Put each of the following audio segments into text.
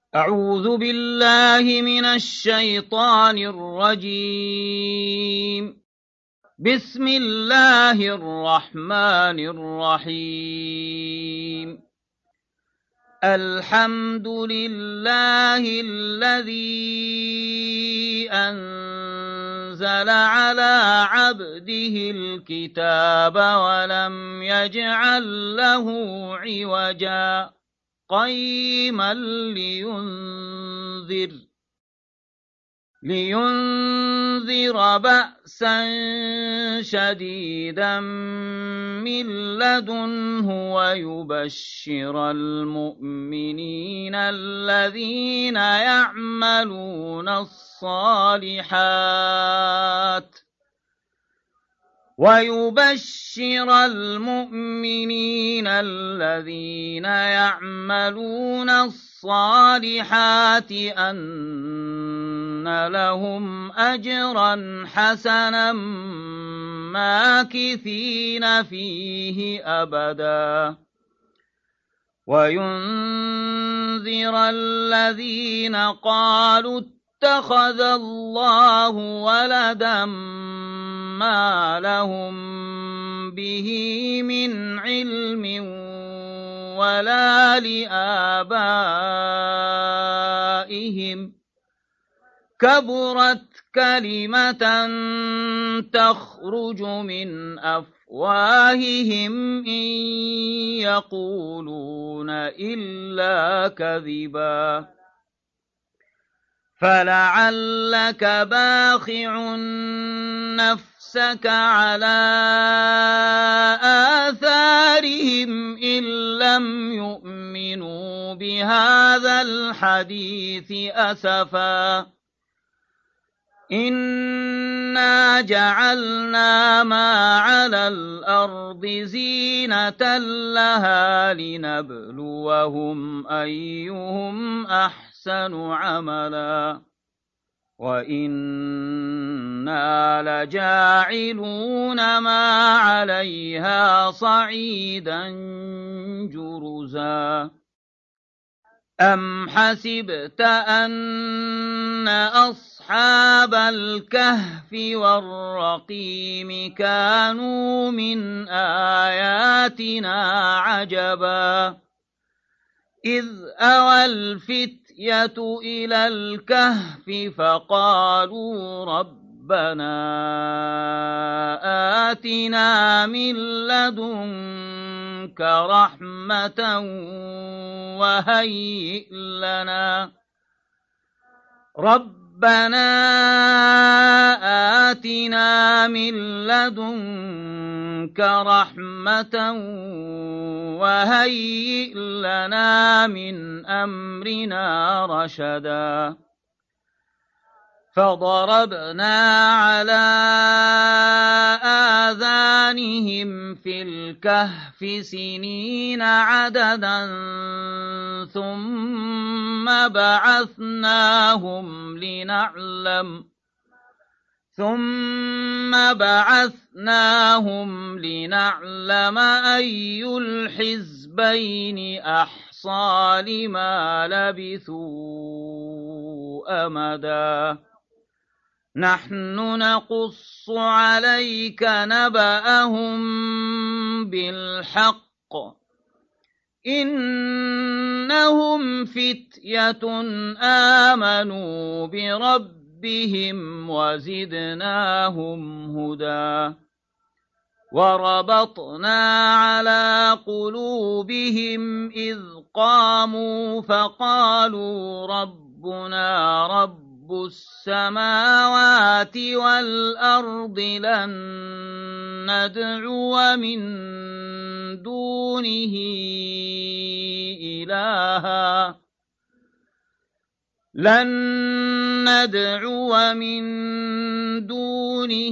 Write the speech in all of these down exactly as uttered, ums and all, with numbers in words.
أعوذ بالله من الشيطان الرجيم. بسم الله الرحمن الرحيم. الحمد لله الذي أنزل على عبده الكتاب ولم يجعل له عوجا قيما لينذر لينذر بأسا شديدا من لدنه ويبشر المؤمنين الذين يعملون الصالحات ويبشر المؤمنين الذين يعملون الصالحات أن لهم أجرا حسنا ماكثين فيه أبدا وينذر الذين قالوا اتخذ الله ولدا ما لهم به من علم ولا لآبائهم كبرت كلمة تخرج من أفواههم إن يقولون إلا كذبا فلعلك باخع نفسك على آثارهم إن لم يؤمنوا بهذا الحديث أسفا إنا جعلنا ما على الأرض زينة لها لنبلوهم أيهم أحسن أحسن عملا وإنا لجاعلون ما عليها صعيدا جرزا أم حسبت أن أصحاب الكهف والرقيم كانوا من آياتنا عجبا إذ أوى الفتية إلى الكهف فقالوا ربنا آتنا من لدنك رحمة وهيئ لنا ربنا آتنا من لدنك رحمة وهيئ لنا من أمرنا رشدا فضربنا على آذانهم في الكهف سنين عددا ثم بعثناهم لنعلم ثم بعثناهم لنعلم أي الحزبين أحصى لما لبثوا أمدا نحن نقص عليك نبأهم بالحق إنهم فتية آمنوا بربهم بهم وزدناهم هدى وربطنا على قلوبهم إذ قاموا فقالوا ربنا رب السماوات والأرض لن ندعو من دونه إلها لن ندعو من دونه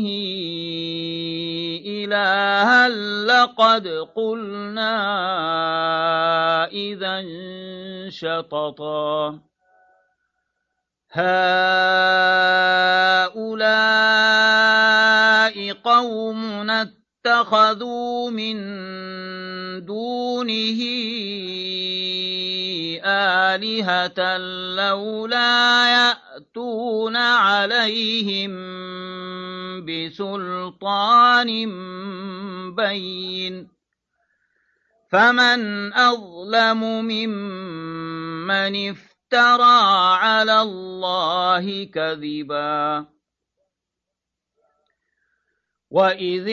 إلها لقد قلنا إذا شططا هؤلاء قومنا اتخذوا من دونه آلهة لولا يأتون عليهم بسلطان بين فمن أظلم ممن افترى على الله كذبا وإذ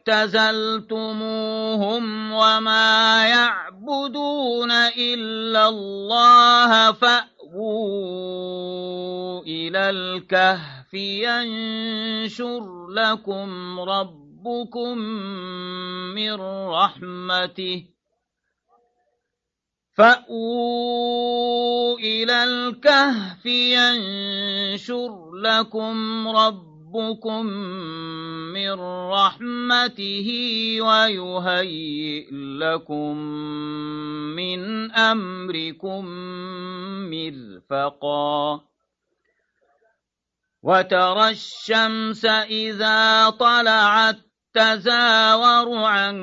اعتزلتموهم وما يعبدون إلا الله فأووا إلى الكهف ينشر لكم ربكم من رحمته فأووا إلى الكهف ينشر لكم ربكم ربكم من رحمته ويهيئ لكم من أمركم مرفقا وترى الشمس إذا طلعت تزاور عن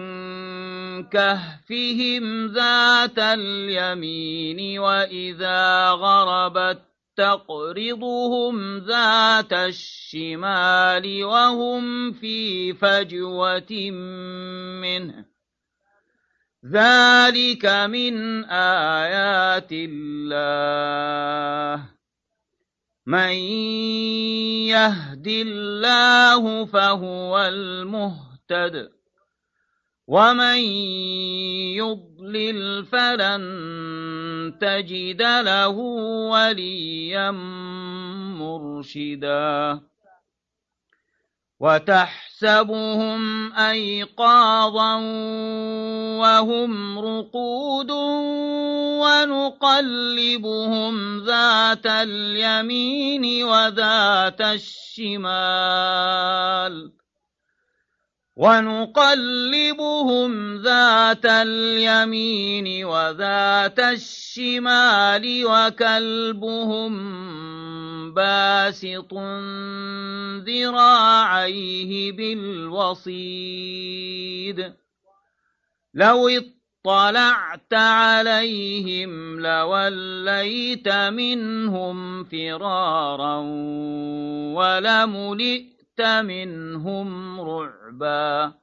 كهفهم ذات اليمين وإذا غربت تقرضهم ذات الشمال وهم في فجوة منه ذلك من آيات الله من يهد الله فهو المهتد ومن يضلل فلن تجد له وليا مرشدا وتحسبهم أيقاظا وهم رقود ونقلبهم ذات اليمين وذات الشمال ونقلبهم ذات اليمين وذات الشمال وكلبهم باسط ذراعيه بالوصيد لو اطلعت عليهم لوليت منهم فرارا ولملئت منهم رعبا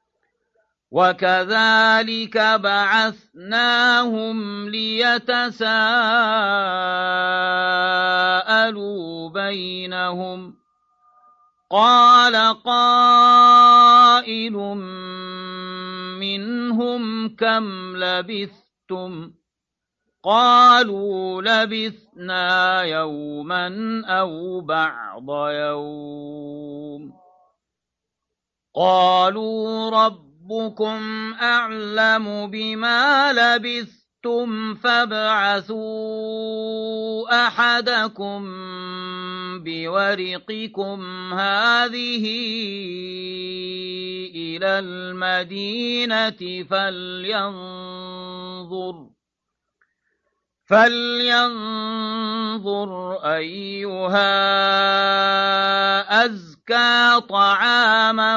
وكذلك بعثناهم ليتساءلوا بينهم قال قائل منهم كم لبثتم قالوا لبثنا يوما أو بعض يوم قالوا ربكم أعلم بما لبثتم فابعثوا أحدكم بورقكم هذه إلى المدينة فلينظر فلينظر أيها أزكى طعاما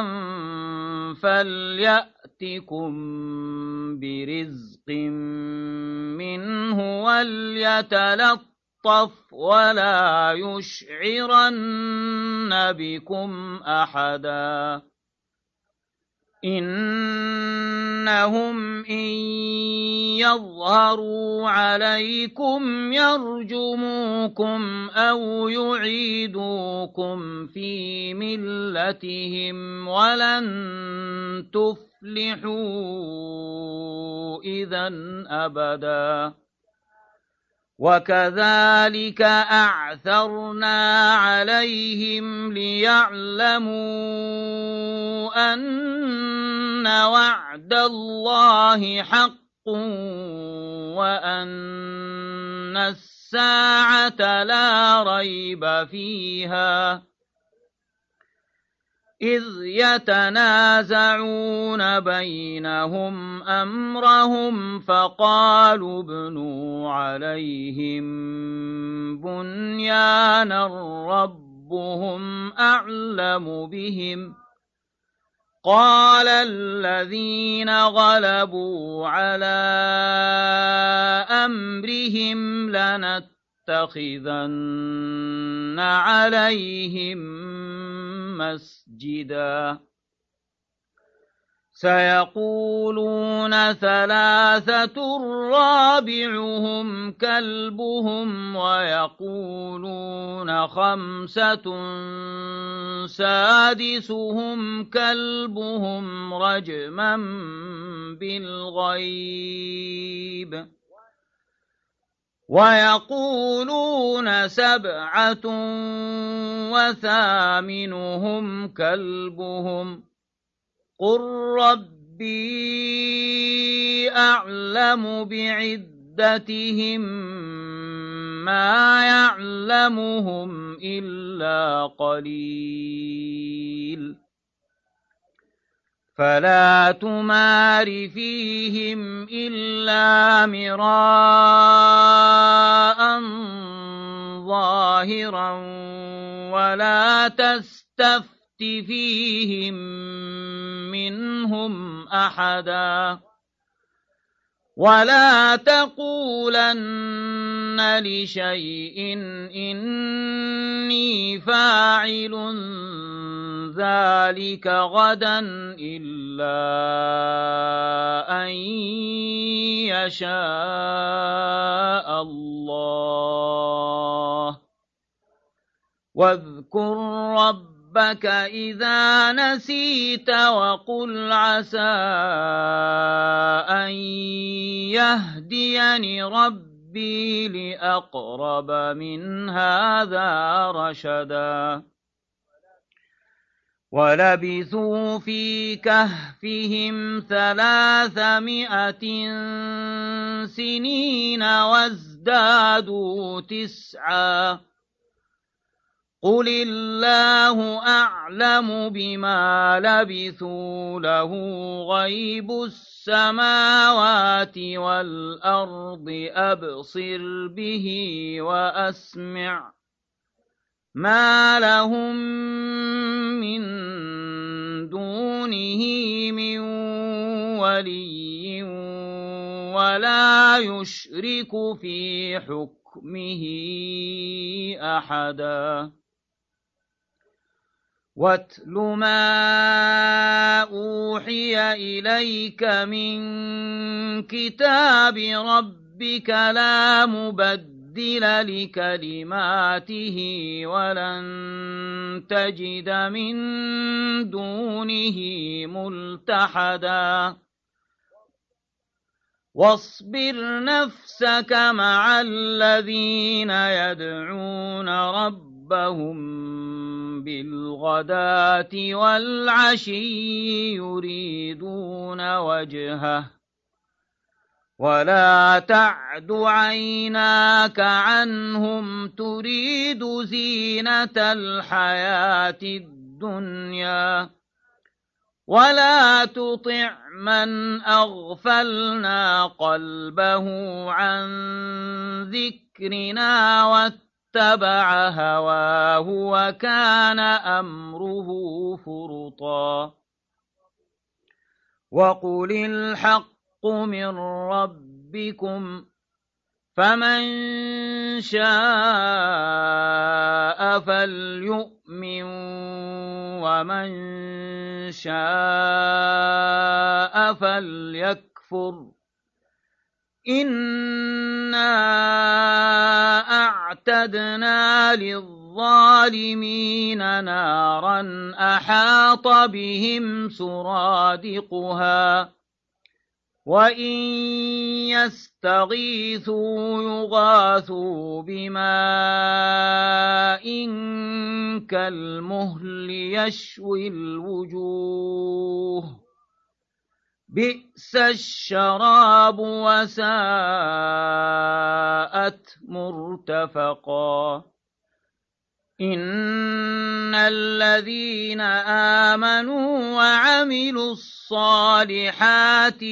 فليأتكم برزق منه وليتلطف ولا يشعرن بكم أحدا إنهم إن يظهروا عليكم يرجموكم أو يعيدوكم في ملتهم ولن تفلحوا إذا أبدا وكذلك أعثرنا عليهم ليعلموا أن وعد الله حق وأن الساعة لا ريب فيها إذ يتنازعون بينهم أمرهم فقالوا ابنوا عليهم بنيانا ربهم أعلم بهم قال الذين غلبوا على أمرهم لنتخذن عليهم مسجدا سيقولون ثلاثة رابعهم كلبهم ويقولون خمسة سادسهم كلبهم رجما بالغيب ويقولون سبعة وثامنهم كلبهم قل ربي أعلم بعدتهم ما يعلمهم إلا قليل فلا تمار فيهم إلا مراء ظاهرا ولا تستفتح فيهم منهم أحدا ولا تقولن لشيء إني فاعل ذلك غدا إلا أن يشاء الله واذكر ربك ربك إذا نسيت وقل عسى أن يهديني ربي لأقرب من هذا رشدا ولبثوا في كهفهم ثلاثمائة سنين وازدادوا تسعا قل الله أعلم بما لبثوا له غيب السماوات والأرض أبصر به وأسمع ما لهم من دونه من ولي ولا يشرك في حكمه أحدا واتل ما أوحي إليك من كتاب ربك لا مبدل لكلماته ولن تجد من دونه ملتحدا واصبر نفسك مع الذين يدعون ربهم بالغداة والعشي يريدون وجهه ولا تعد عيناك عنهم تريد زينة الحياة الدنيا ولا تطع من أغفلنا قلبه عن ذكرنا واتبع هواه وكان أمره فرطا وقل الحق من ربكم فمن شاء فليؤمن ومن شاء فليكفر إنا أعتدنا للظالمين نارا أحاط بهم سرادقها وإن يستغيثوا يغاثوا بماء كالمهل يشوي الوجوه بئس الشراب وساءت مرتفقا إن الذين آمنوا وعملوا الصالحات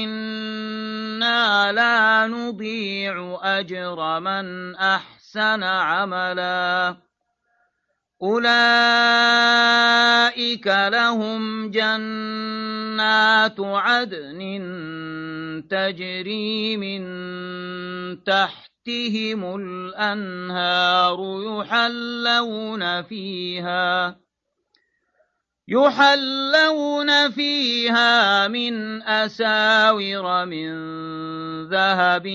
إنا لا نضيع أجر من أحسن عملا أولئك لهم جنات عدن تجري من تحتهم الأنهار يحلون فيها يحلون فيها من أساور من ذهب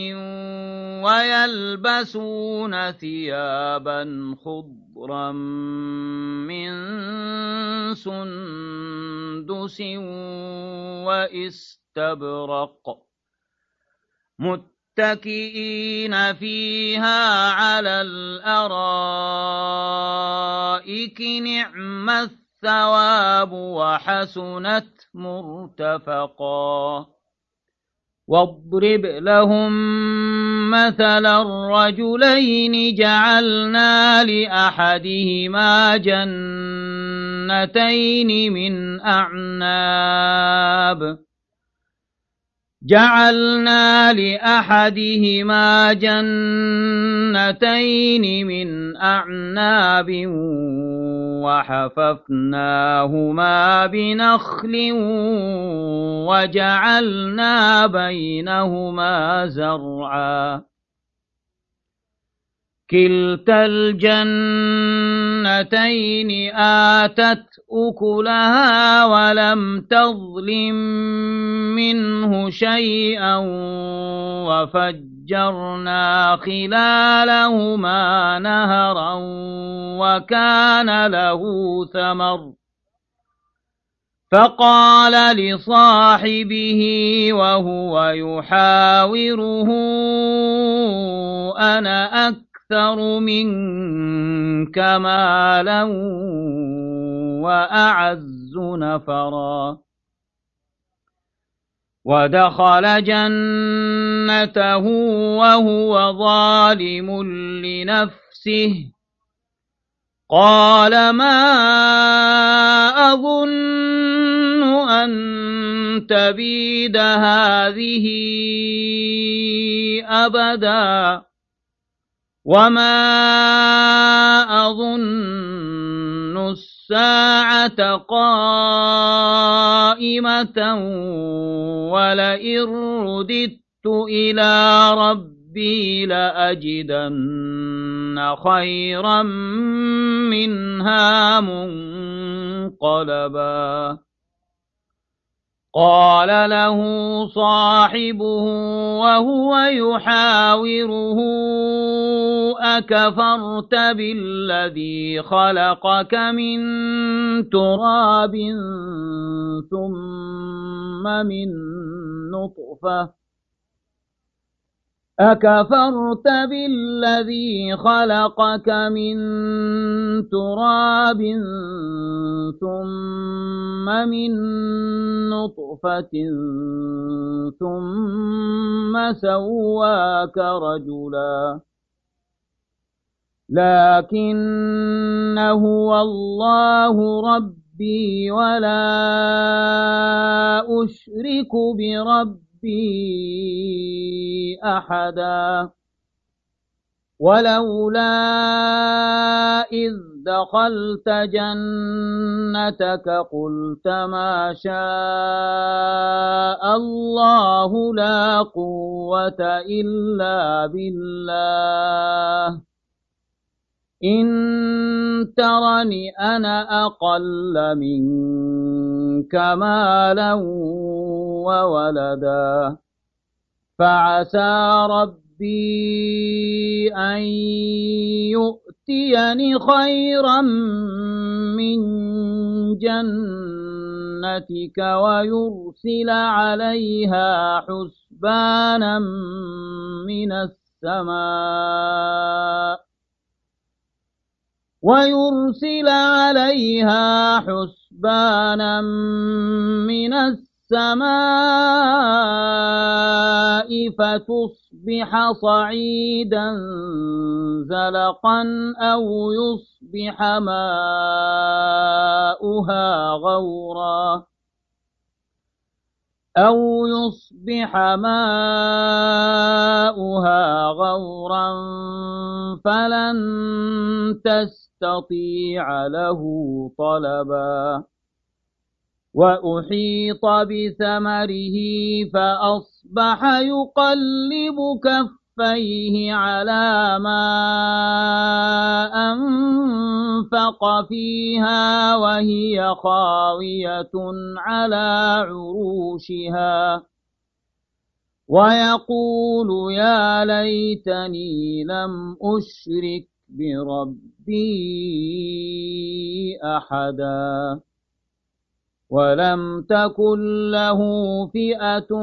ويلبسون ثيابا خضرا من سندس وإستبرق متكئين فيها على الأرائك نعم الثواب وحسنت مرتفقا واضرب لهم مثل الرجلين جعلنا لأحدهما جنتين من أعناب جعلنا لأحدهما جنتين من أعناب وحففناهما بنخل وجعلنا بينهما زرعا كلتا الجنتين آتت أكلها ولم تظلم منه شيئا وفجرنا خلالهما نهرا وكان له ثمر فقال لصاحبه وهو يحاوره أنا أكثر أكثر منك مالا وأعز نفرا ودخل جنته وهو ظالم لنفسه قال ما أظن أن تبيد هذه أبدا وما أظن الساعة قائمة ولئن رددت إلى ربي لأجدن خيرا منها منقلبا قال له صاحبه وهو يحاوره أكفرت بالذي خلقك من تراب ثم من نطفة أكفرت بالذي خلقك من تراب ثم من نطفة ثم سواك رجلا لكن هو الله ربي ولا أشرك بربي أحدا ولولا إذ دخلت جنتك قلت ما شاء الله لا قوة إلا بالله إن ترني أنا أقل منك مالا وولدا فعسى ربي أن يؤتيني خيرا من جنتك ويرسل عليها حسبانا من السماء ويرسل عليها حسبانا من السماء فتصبح صعيدا زلقا أو يصبح ماؤها غورا أو يصبح ماؤها غورا فلن تستطيع له طلبا وأحيط بثمره فأصبح يقلب كفيه على ما أنفق فيها وهي خاوية على عروشها ويقول يا ليتني لم أشرك بربي أحدا ولم تكن له فئة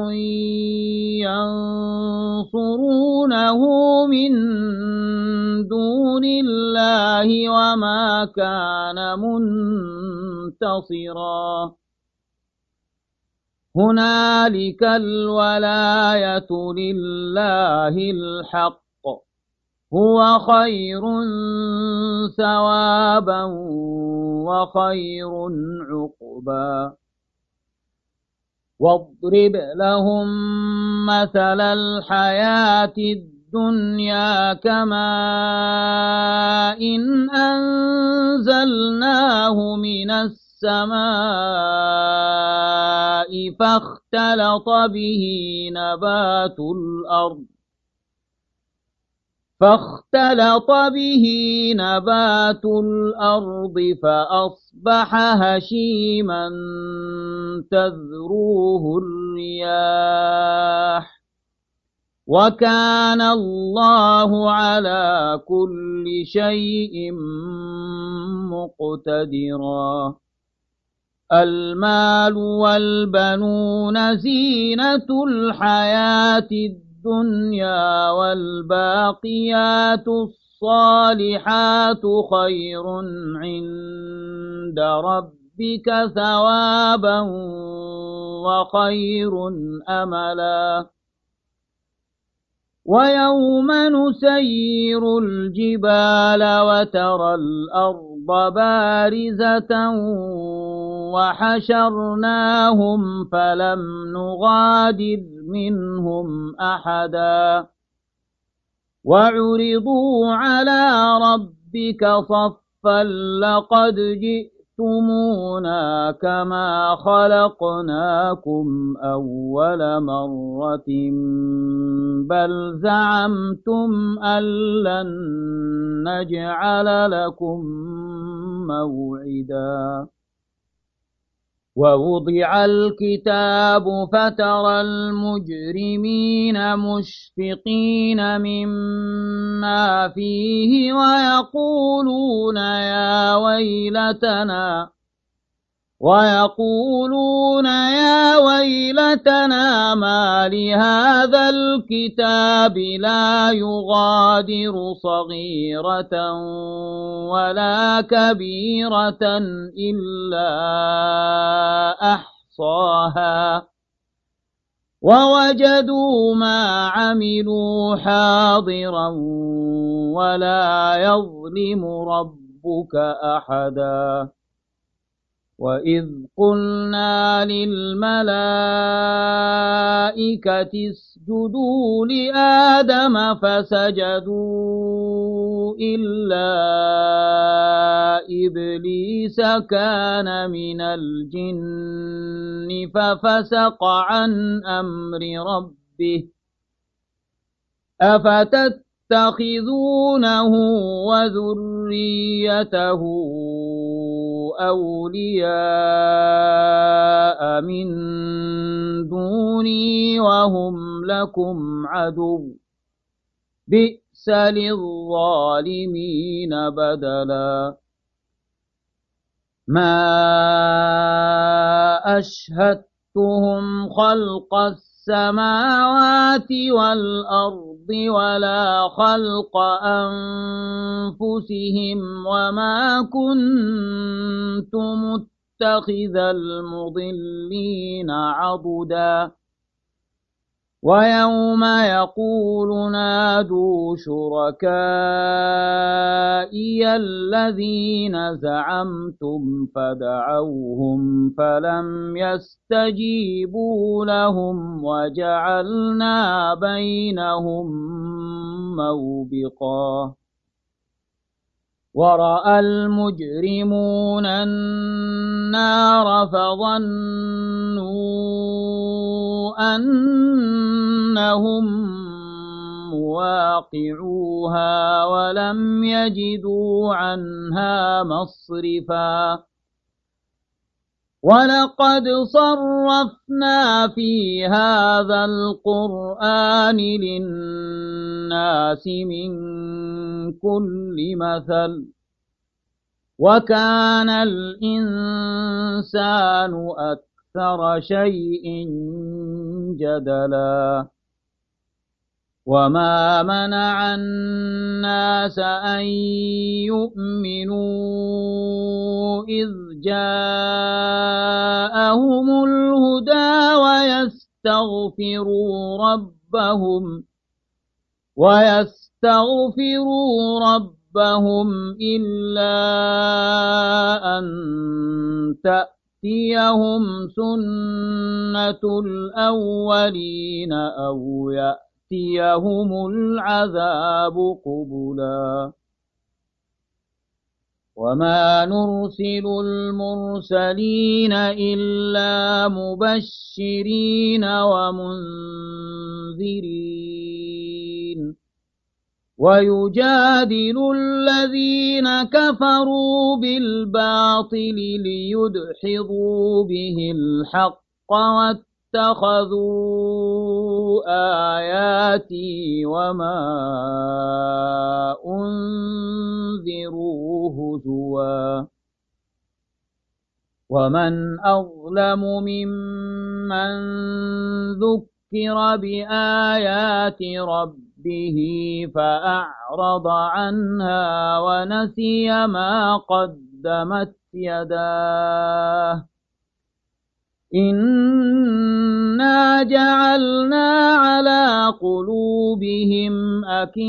ينصرونه من دون الله وما كان منتصرا هنالك الولاية لله الحق هو خير ثوابا وخير عقبا واضرب لهم مثل الحياة الدنيا كماء إن أنزلناه من السماء فاختلط به نبات الأرض فاختلط به نبات الأرض فأصبح هشيما تذروه الرياح وكان الله على كل شيء مقتدرا المال والبنون زينة الحياة الدنيا الدنيا والباقيات الصالحات خير عند ربك ثوابا وخير أملا ويوم نسير الجبال وترى الأرض بارزة وحشرناهم فلم نغادر منهم أحدا وعرضوا على ربك صفا لقد جئتمونا كما خلقناكم أول مرة بل زعمتم أن لن نجعل لكم موعدا ووضع الكتاب فترى المجرمين مشفقين مما فيه ويقولون يا ويلتنا ويقولون يا ويلتنا ما لهذا الكتاب لا يغادر صغيرة ولا كبيرة إلا أحصاها ووجدوا ما عملوا حاضرا ولا يظلم ربك أحدا وإذ قلنا للملائكة اسجدوا لآدم فسجدوا إلا إبليس كان من الجن ففسق عن أمر ربه أفتتخذونه وذريته أولياء من دوني وهم لكم عدو بئس للظالمين بدلا ما أشهدتهم خلق السماوات والأرض ولا خلق أنفسهم وما كنت متخذ المضلين عضدا ويوم يقول نادوا شركائي الذين زعمتم فدعوهم فلم يستجيبوا لهم وجعلنا بينهم موبقا ورأى المجرمون النار فظنوا أنهم مواقعوها ولم يجدوا عنها مصرفا ولقد صرفنا في هذا القرآن للناس من كل مثل وكان الإنسان أكثر شيء جدلا وما منع الناس أن يؤمنوا إذ جاءهم الهدى ويستغفروا ربهم ويستغفروا ربهم إلا أن تأتيهم سنة الأولين أو يأتيهم العذاب قبلا وما نرسل المرسلين إلا مبشرين ومنذرين ويجادل الذين كفروا بالباطل ليدحضوا به الحق واتخذوا آياتي وما أنذروا هزوا ومن أظلم ممن ذكر بآيات ربه فأعرض عنها ونسي ما قدمت يداه إنا جعلنا على قلوبهم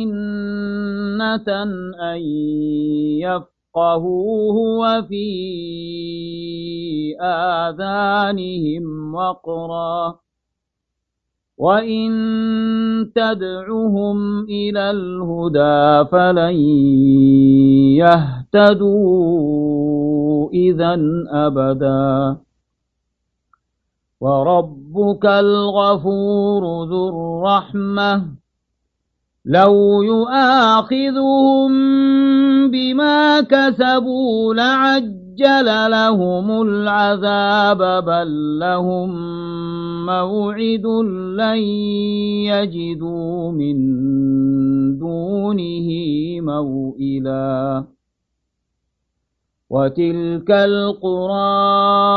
أكنة أن يفقهوه وفي آذانهم وقرا وإن تدعهم إلى الهدى فلن يهتدوا إذا أبدا وربك الغفور ذو الرحمة لو يؤاخذهم بما كسبوا لعجل لهم العذاب بل لهم موعد لن يجدوا من دونه موئلا وتلك القرى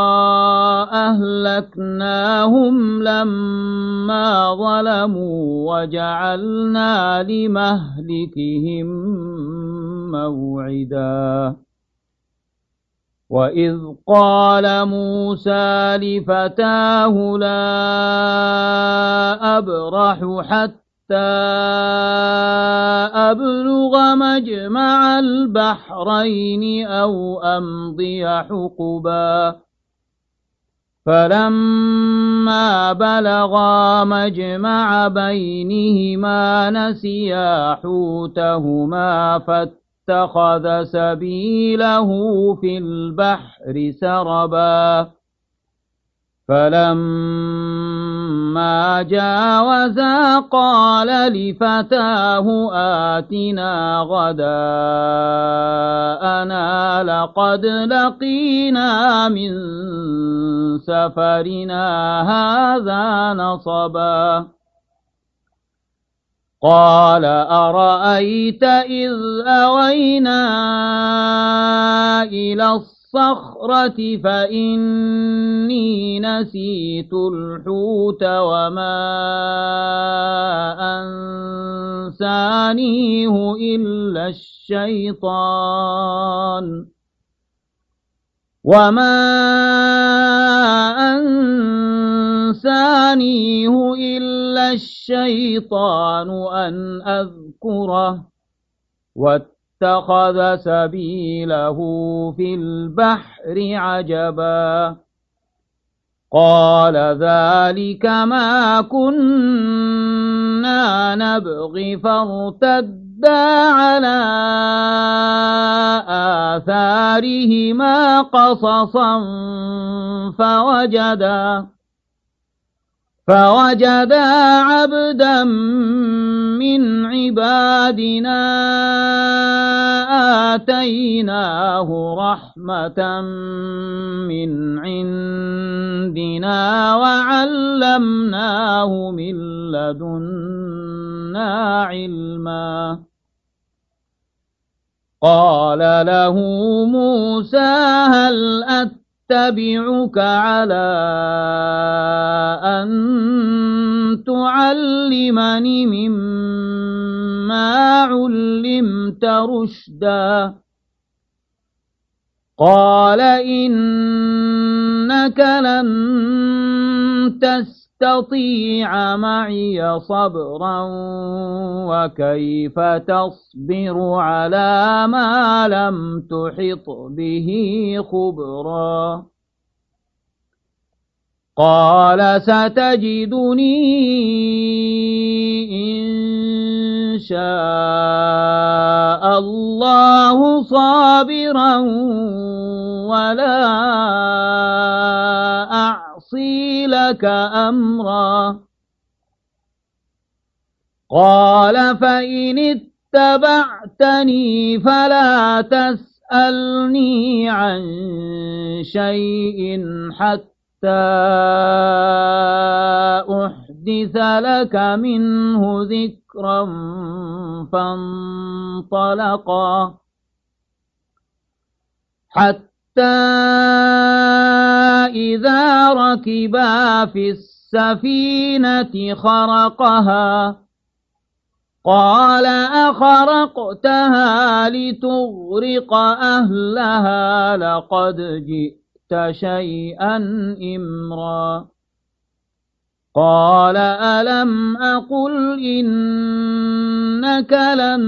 أهلكناهم لما ظلموا وجعلنا لمهلكهم موعدا وإذ قال موسى لفتاه لا أبرح حتى أبلغ مجمع البحرين أو أمضي حقبا فلما بلغا مجمع بينهما نسيا حوتهما فاتخذ سبيله في البحر سربا فلما جاوزا قال لفتاه آتنا غداءنا لقد لقينا من سفرنا هذا نصبا قال أرأيت إذ أوينا إلى الصخرة فإني نسيت الحوت وما أنسانيه إلا الشيطان وما أنسانيه إلا الشيطان أن أذكره واتخذ سبيله في البحر عجبا قال ذلك ما كنا نبغي فارتدا على آثارهما قصصا فوجدا فوجدا عبدا من عبادنا آتيناه رحمة من عندنا وعلمناه من لدنا علما. قال له موسى هل أتبعك على أن تعلمني مما علمت رشدا؟ قال إنك لن تستطيع معي صبرا وكيف تصبر على ما لم تحط به خبرا. قال ستجدني إن شاء الله صابرا ولا أعصي لك أمرا. قال فإن اتبعتني فلا تسألني عن شيء حتى أحدث لك منه ذكرا. فانطلقا حتى إذا ركبا في السفينة خرقها قال أخرقتها لتغرق أهلها لقد جئت شيئا إمرا. قال ألم أقل إنك لن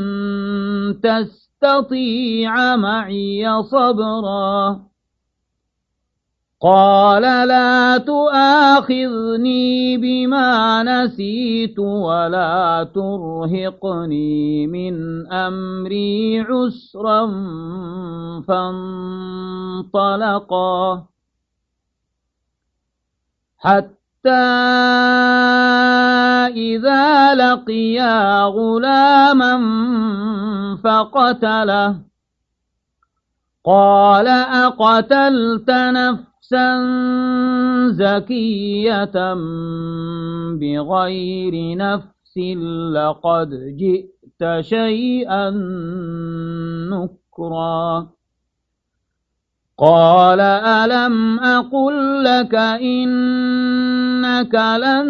تستطيع معي صبرا؟ قال لا تؤاخذني بما نسيت ولا ترهقني من أمري عسرا. فانطلقا حتى إذا لقيا غلاما فقتله قال أقتلت نفسا زكية بغير نفس لقد جئت شيئا نكرا. قال ألم أقل لك إنك لن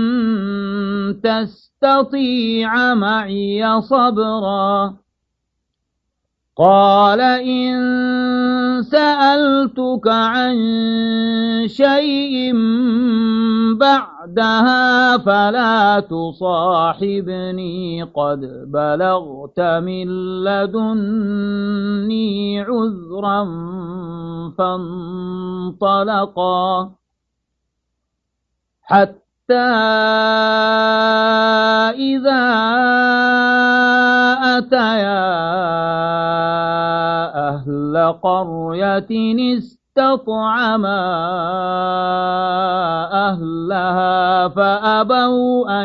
تستطيع معي صبرا؟ قال إن سألتك عن شيء بعدها فلا تصاحبني قد بلغت من لدني عذرا. فانطلقا حتى إذا أتيا أهل قرية استطعما أهلها فأبوا أن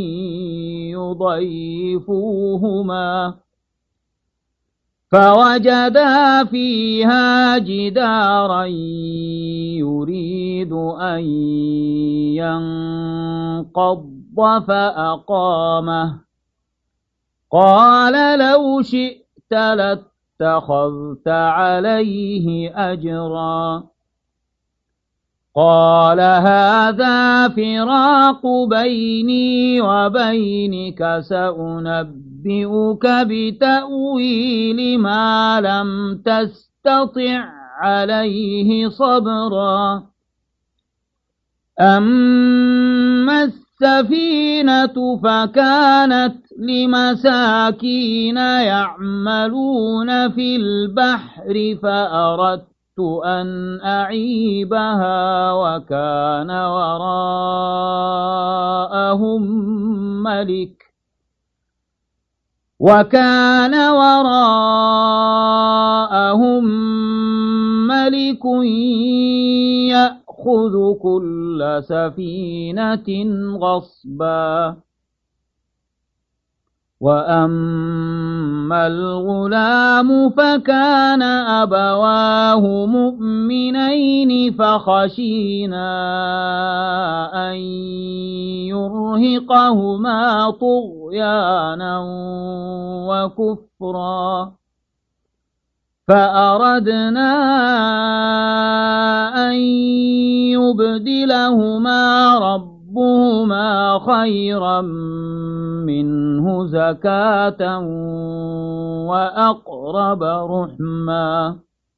يضيفوهما فوجدا فيها جدارا يريد أن ينقض فأقامه. قال لو شئت لاتخذت عليه أجرا. قال هذا فراق بيني وبينك سأنبئك بتأويل ما لم تستطع عليه صبرا. أما السفينة فكانت لمساكين يعملون في البحر فأردت أن أعيبها وكان وراءهم ملك وكان وراءهم يأخذ كل سفينة غصبا وأما الغلام فكان أبواه مؤمنين فخشينا أن يرهقهما طغيانا وكفرا فأردنا أن يبدلهما ربهما خيرا منه زكاة وأقرب رحما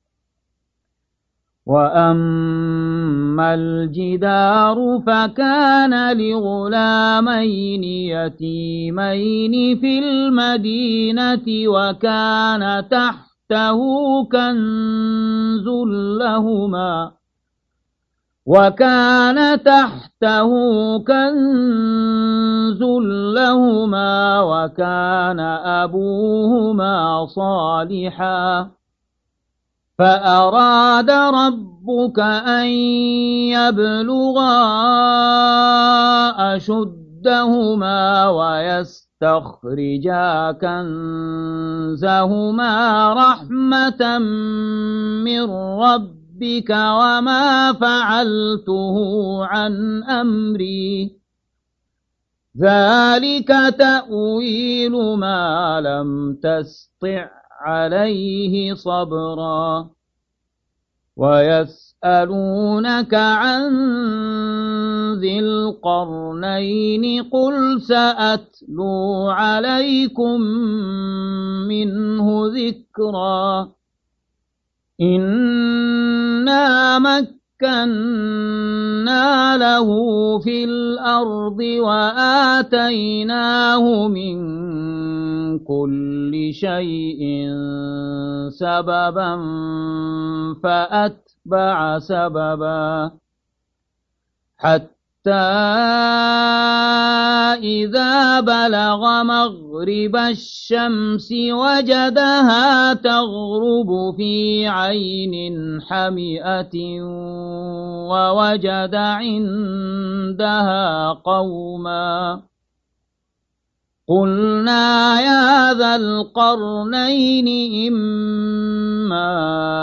وأما الجدار فكان لغلامين يتيمين في المدينة وكان تحته كنز لهما وكان تحته كنز لهما وكان أبوهما صالحا فأراد ربك أن يبلغا أشدهما ويستخرجا كنزهما رحمة من ربك بك وما فعلته عن أمري ذلك تأويل ما لم تستطع عليه صبرا ويسألونك عن ذي القرنين قل سأتلو عليكم منه ذكرا إنا مكنا له في الأرض وآتيناه من كل شيء سببا فأتبع سببا حتى إذا بلغ مغرب الشمس وجدها تغرب في عين حمئة ووجد عندها قوما قلنا يا ذا القرنين إما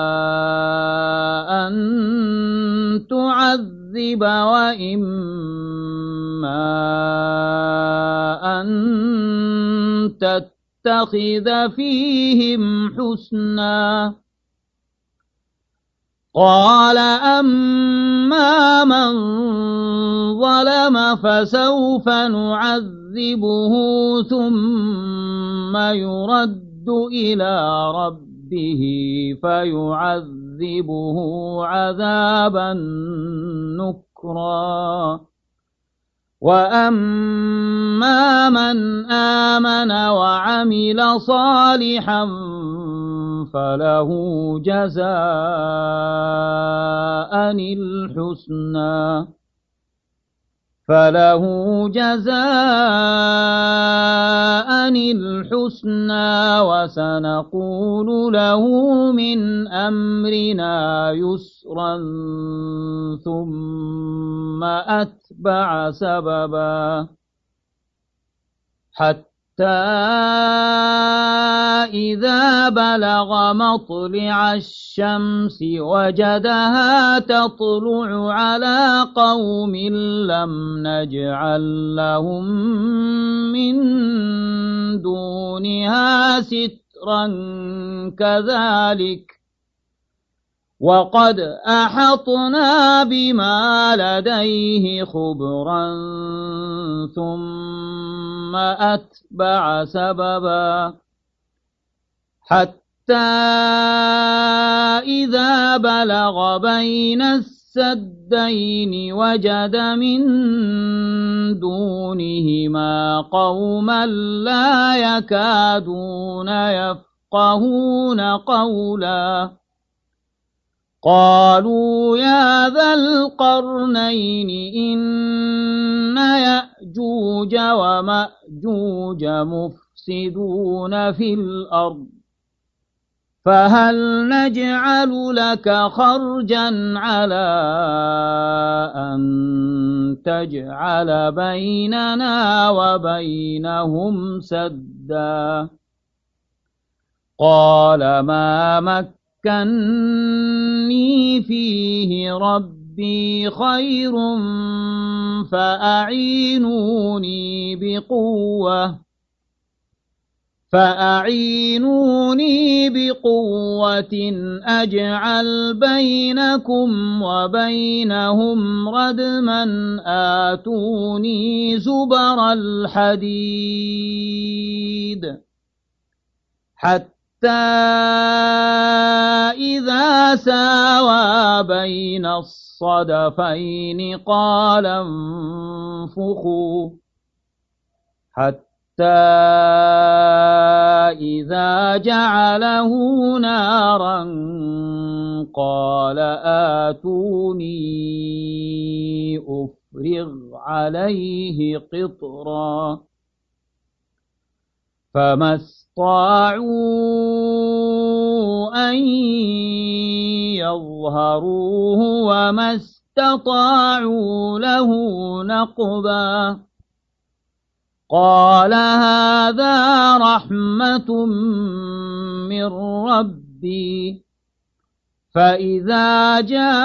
أن تعذب وإما أن تتخذ فيهم حسنا قال أما من ظلم فسوف نعذبه ثم يرد إلى ربه فيعذبه عذابا نكرا وأما من آمن وعمل صالحا فله جزاء الحسنى فله جزاء الحسنى وسنقول له من أمرنا يسرا ثم أتبع سببا حتى إذا بلغ مطلع الشمس وجدها تطلع على قوم لم نجعل لهم من دونها سترا كذلك وقد أحطنا بما لديه خبرا ثم أتبع سببا حتى إذا بلغ بين السدين وجد من دونهما قوما لا يكادون يفقهون قولا قالوا يا ذا القرنين إن يأجوج ومأجوج مفسدون في الأرض فهل نجعل لك خرجا على أن تجعل بيننا وبينهم سدا قال ما مكني فيه ربي خير فأعينوني بقوة فأعينوني بقوة أجعل بينكم وبينهم ردما آتوني زبر الحديد حتى إذا ساوى بين الصدفين قال انفخوا حتى حتى إذا جعله نارا قال آتوني أفرغ عليه قطرا فما استطاعوا أن يظهروه وما استطاعوا له نقبا قال هذا رحمة من ربي فإذا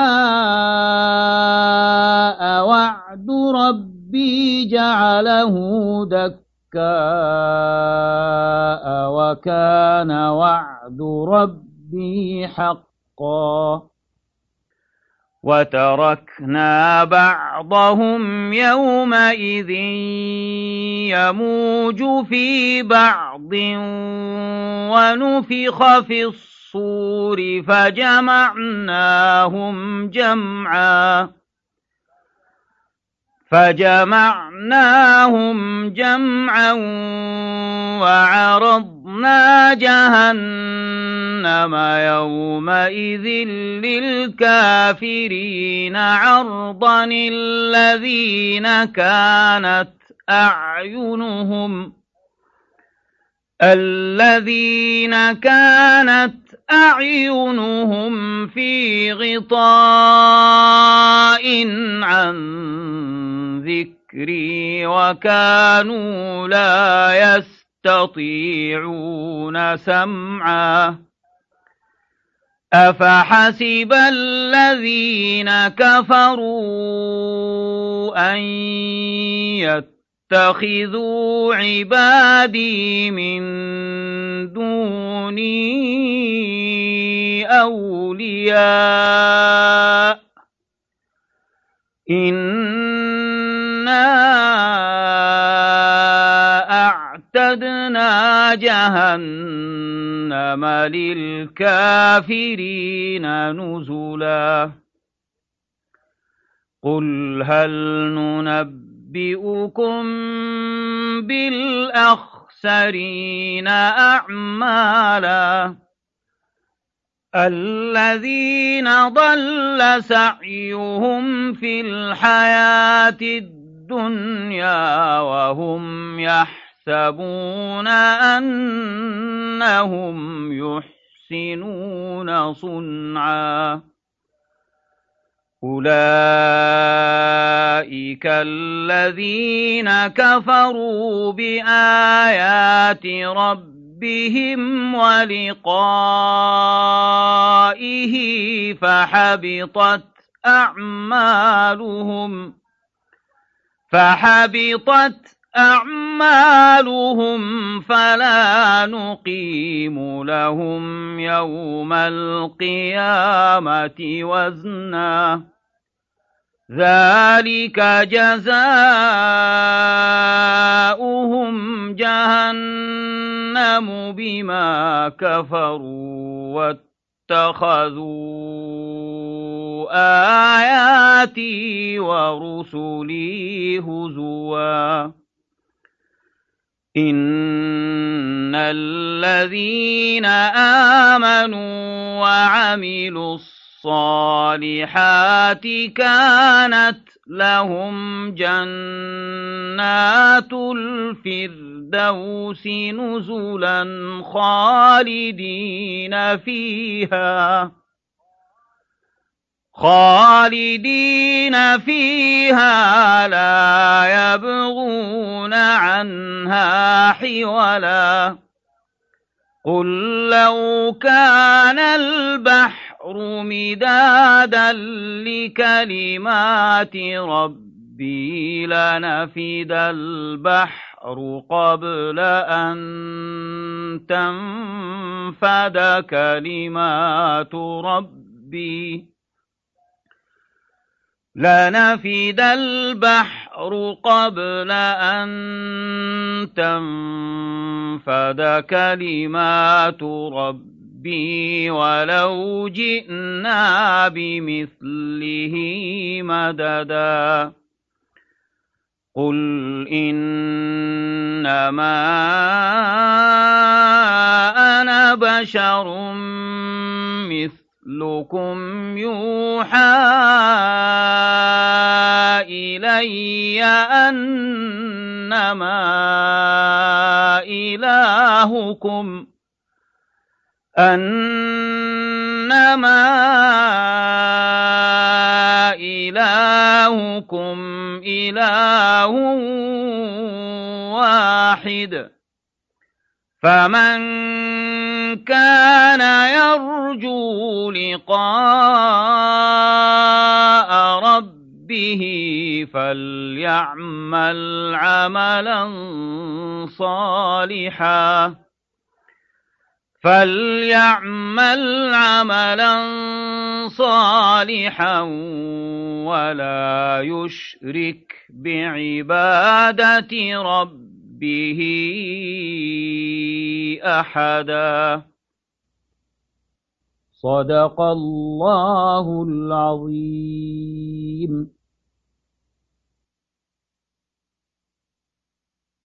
جاء وعد ربي جعله دكاء وكان وعد ربي حقا وتركنا بعضهم يومئذ يموج في بعض ونفخ في الصور فجمعناهم جمعا فجمعناهم جمعا وعرضنا جهنم يومئذ للكافرين عرضا الذين كانت أعينهم الذين كانت أعينهم في غطاء عن ذكري وكانوا لا يستطيعون سمعا أفحسب الذين كفروا أن يتخذوا عبادي من دوني أولياء إنا أعتدنا جهنم للكافرين نزلا قل هل ننبئكم بالأخسرين أعمالا الذين ضل سعيهم في الحياة الدنيا وهم يحسبون أنهم يحسنون صنعا أولئك الذين كفروا بآيات ربهم بهم ولقائه فحبطت أعمالهم فحبطت أعمالهم فلا نقيم لهم يوم القيامة وزنا ذلك جزاؤهم جهنم بما كفروا واتخذوا آياتي ورسلي هزوا إن الذين آمنوا وعملوا الصالحات كانت لهم جنات الفردوس نزلا خالدين فيها خالدين فيها لا يبغون عنها حولا قل لو كان البحر مدادا لكلمات ربي لنفد البحر قبل أن تنفد كلمات ربي لنفد البحر قبل أن تنفد كلمات ربي ولو جئنا بمثله مددا قل إنما أنا بشر مثل لكم يوحى إلي أنما إلهكم أنما إلهكم إله واحد فمن كان يرجو لقاء ربه فليعمل عملا صالحا فليعمل عملا صالحا ولا يشرك بعبادة ربه به أحدا صدق الله العظيم.